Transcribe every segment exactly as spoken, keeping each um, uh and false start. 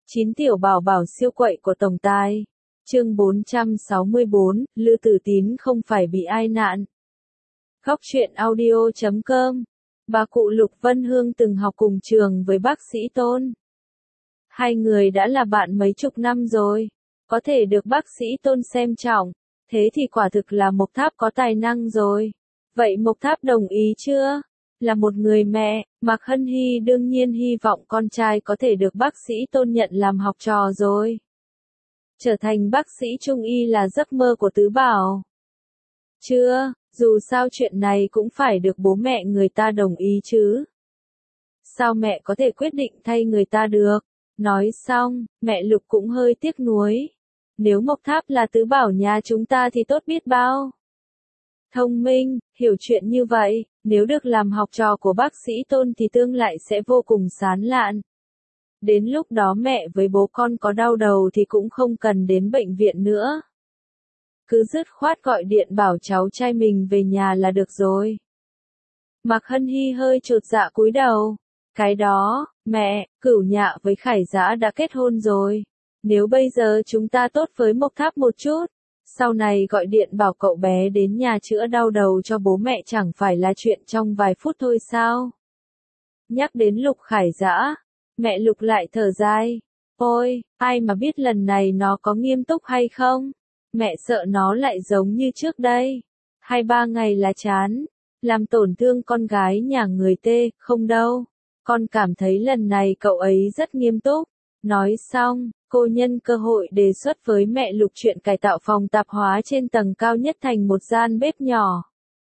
Chín tiểu bảo bảo siêu quậy của tổng tài. Chương bốn trăm sáu mươi bốn, Lư Tử Tín không phải bị ai nạn. Góc truyện audio chấm com. Bà cụ Lục Vân Hương từng học cùng trường với bác sĩ Tôn. Hai người đã là bạn mấy chục năm rồi, có thể được bác sĩ Tôn xem trọng, thế thì quả thực là Mộc Tháp có tài năng rồi. Vậy Mộc Tháp đồng ý chưa? Là một người mẹ, Mạc Hân Hy đương nhiên hy vọng con trai có thể được bác sĩ Tôn nhận làm học trò rồi. Trở thành bác sĩ trung y là giấc mơ của tứ bảo. Chưa, dù sao chuyện này cũng phải được bố mẹ người ta đồng ý chứ. Sao mẹ có thể quyết định thay người ta được? Nói xong, mẹ Lục cũng hơi tiếc nuối. Nếu Mộc Tháp là tứ bảo nhà chúng ta thì tốt biết bao. Thông minh, hiểu chuyện như vậy, nếu được làm học trò của bác sĩ Tôn thì tương lại sẽ vô cùng sán lạn. Đến lúc đó mẹ với bố con có đau đầu thì cũng không cần đến bệnh viện nữa. Cứ dứt khoát gọi điện bảo cháu trai mình về nhà là được rồi. Mạc Hân Hy hơi chột dạ cúi đầu. Cái đó, mẹ, Cửu Nhạ với Khải Dã đã kết hôn rồi. Nếu bây giờ chúng ta tốt với Mộc Tháp một chút, sau này gọi điện bảo cậu bé đến nhà chữa đau đầu cho bố mẹ chẳng phải là chuyện trong vài phút thôi sao? Nhắc đến Lục Khải Dã, mẹ Lục lại thở dài. Ôi, ai mà biết lần này nó có nghiêm túc hay không? Mẹ sợ nó lại giống như trước đây. Hai ba ngày là chán, làm tổn thương con gái nhà người tê, không đâu. Con cảm thấy lần này cậu ấy rất nghiêm túc. Nói xong, cô nhân cơ hội đề xuất với mẹ Lục chuyện cải tạo phòng tạp hóa trên tầng cao nhất thành một gian bếp nhỏ.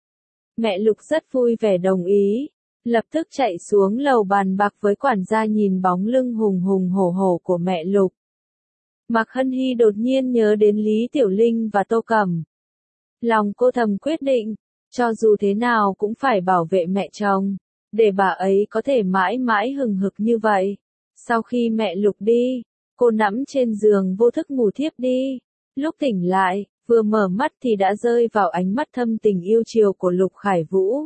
Mẹ Lục rất vui vẻ đồng ý, lập tức chạy xuống lầu bàn bạc với quản gia nhìn bóng lưng hùng hùng hổ hổ của mẹ Lục. Mạc Hân Hy đột nhiên nhớ đến Lý Tiểu Linh và Tô Cẩm. Lòng cô thầm quyết định, cho dù thế nào cũng phải bảo vệ mẹ chồng, để bà ấy có thể mãi mãi hừng hực như vậy. Sau khi mẹ Lục đi, cô nằm trên giường vô thức ngủ thiếp đi. Lúc tỉnh lại, vừa mở mắt thì đã rơi vào ánh mắt thâm tình yêu chiều của Lục Khải Vũ.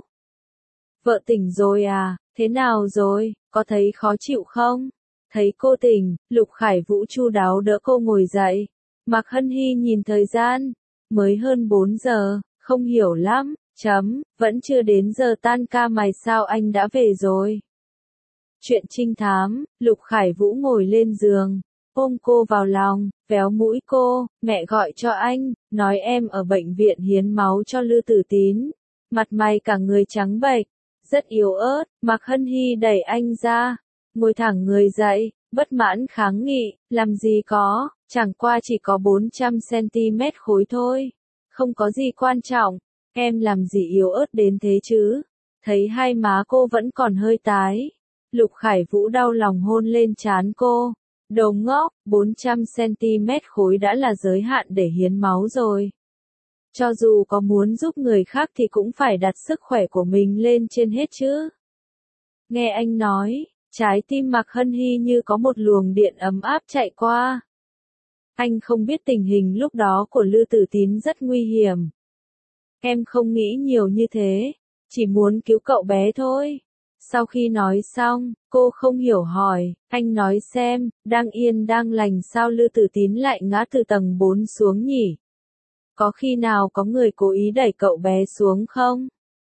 Vợ tỉnh rồi à, thế nào rồi, có thấy khó chịu không? Thấy cô tỉnh, Lục Khải Vũ chu đáo đỡ cô ngồi dậy. Mạc Hân Hy nhìn thời gian, mới hơn bốn giờ, không hiểu lắm, chấm, vẫn chưa đến giờ tan ca mà sao anh đã về rồi. Chuyện trinh thám, Lục Khải Vũ ngồi lên giường, ôm cô vào lòng, véo mũi cô, mẹ gọi cho anh, nói em ở bệnh viện hiến máu cho Lư Tử Tín. Mặt mày cả người trắng bệch, rất yếu ớt, Mạc Hân Hy đẩy anh ra, ngồi thẳng người dậy, bất mãn kháng nghị, làm gì có, chẳng qua chỉ có bốn trăm xăng ti mét khối thôi, không có gì quan trọng, em làm gì yếu ớt đến thế chứ. Thấy hai má cô vẫn còn hơi tái, Lục Khải Vũ đau lòng hôn lên trán cô. Đồ ngốc, bốn trăm xăng ti mét khối đã là giới hạn để hiến máu rồi. Cho dù có muốn giúp người khác thì cũng phải đặt sức khỏe của mình lên trên hết chứ. Nghe anh nói, trái tim Mạc Hân Hy như có một luồng điện ấm áp chạy qua. Anh không biết tình hình lúc đó của Lư Tử Tín rất nguy hiểm. Em không nghĩ nhiều như thế, chỉ muốn cứu cậu bé thôi. Sau khi nói xong, cô không hiểu hỏi, anh nói xem, đang yên đang lành sao Lư Tử Tín lại ngã từ tầng bốn xuống nhỉ? Có khi nào có người cố ý đẩy cậu bé xuống không?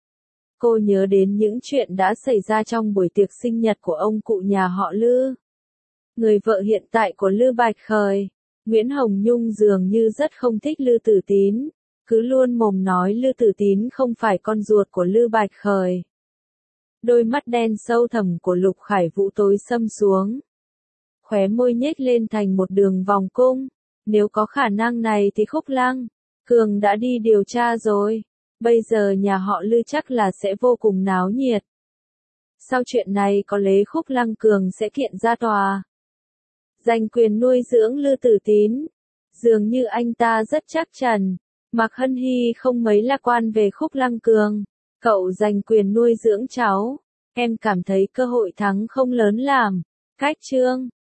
Cô nhớ đến những chuyện đã xảy ra trong buổi tiệc sinh nhật của ông cụ nhà họ Lư. Người vợ hiện tại của Lư Bạch Khởi, Nguyễn Hồng Nhung dường như rất không thích Lư Tử Tín, cứ luôn mồm nói Lư Tử Tín không phải con ruột của Lư Bạch Khởi. Đôi mắt đen sâu thẳm của Lục Khải Vũ tối sầm xuống. Khóe môi nhếch lên thành một đường vòng cung. Nếu có khả năng này thì Khúc Lăng Cường đã đi điều tra rồi. Bây giờ nhà họ Lư chắc là sẽ vô cùng náo nhiệt. Sau chuyện này có lẽ Khúc Lăng Cường sẽ kiện ra tòa. Giành quyền nuôi dưỡng Lư Tử Tín. Dường như anh ta rất chắc chắn. Mạc Hân Hy không mấy lạc quan về Khúc Lăng Cường. Cậu giành quyền nuôi dưỡng cháu, em cảm thấy cơ hội thắng không lớn làm. Cách chương